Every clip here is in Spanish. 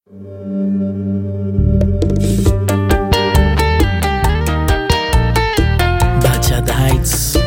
Bachata Heights.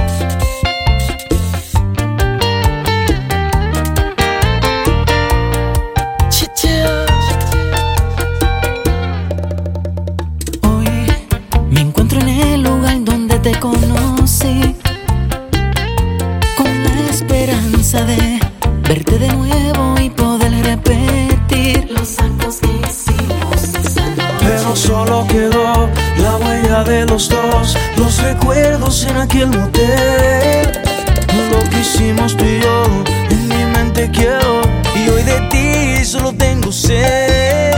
Hoy me encuentro en el lugar donde te conocí, con la esperanza de verte de nuevo y poder repetir los actos que hicimos esa noche. Pero solo quedó la huella de los dos, los recuerdos en aquel motel. Lo que hicimos tú y yo, en mi mente quedó, y hoy de ti solo tengo sed.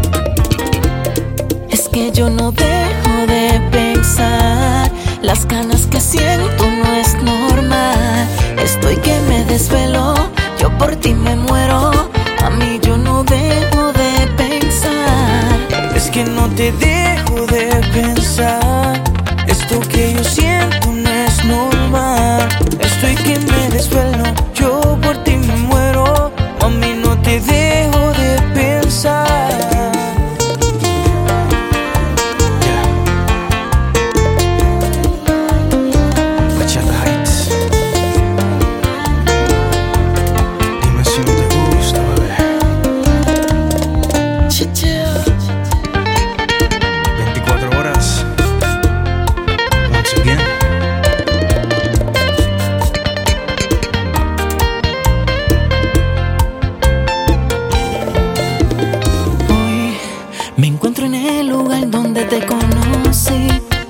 Es que yo no dejo de pensar, las ganas que siento no es normal. Estoy que me desvelo, yo por ti me muero. A mí yo no dejo de pensar. Es que no te dejo de pensar. Esto que yo siento no es normal. Estoy que me desvelo, yo por ti me muero. A mí no te dejo de pensar. Bachata Heights. Dime si no te gusta, bebé. 24 horas. Once again. Hoy me encuentro en el lugar donde te conocí,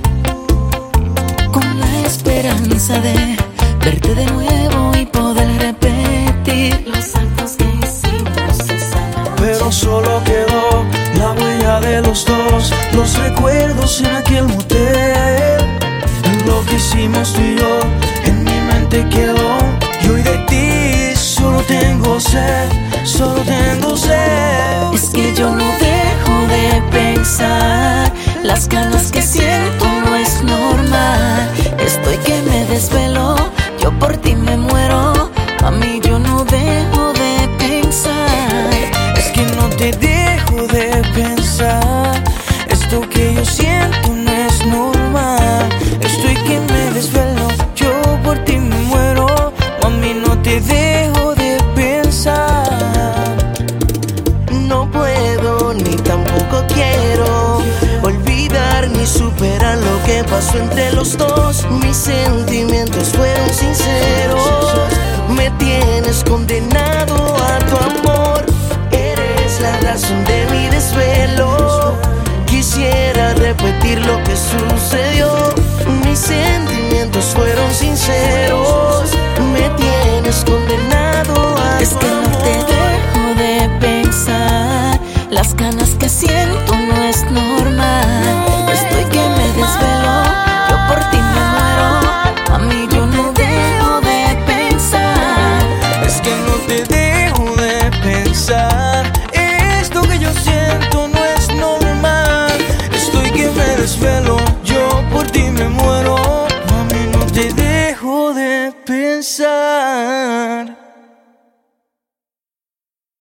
con la esperanza de verte de nuevo y poder repetir los actos que hicimos esa noche. Pero solo quedó la huella de los dos, los recuerdos en aquel motel. Lo que hicimos tú y yo, en mi mente quedó, y hoy de ti solo tengo sed, solo tengo sed. Es que yo no dejo de pensar, las ganas que siento no es normal. Estoy que me desvelo, yo por ti me muero. A mí yo no dejo de pensar. Es que no te dejo de pensar. Esto que yo siento no es normal. Estoy que me desvelo, yo por ti me muero. A mí no te dejo de pensar. No puedo ni tampoco quiero olvidar ni superar lo que pasó entre los dos. Mis sentimientos fueron sinceros. Me tienes condenado a tu amor. Eres la razón de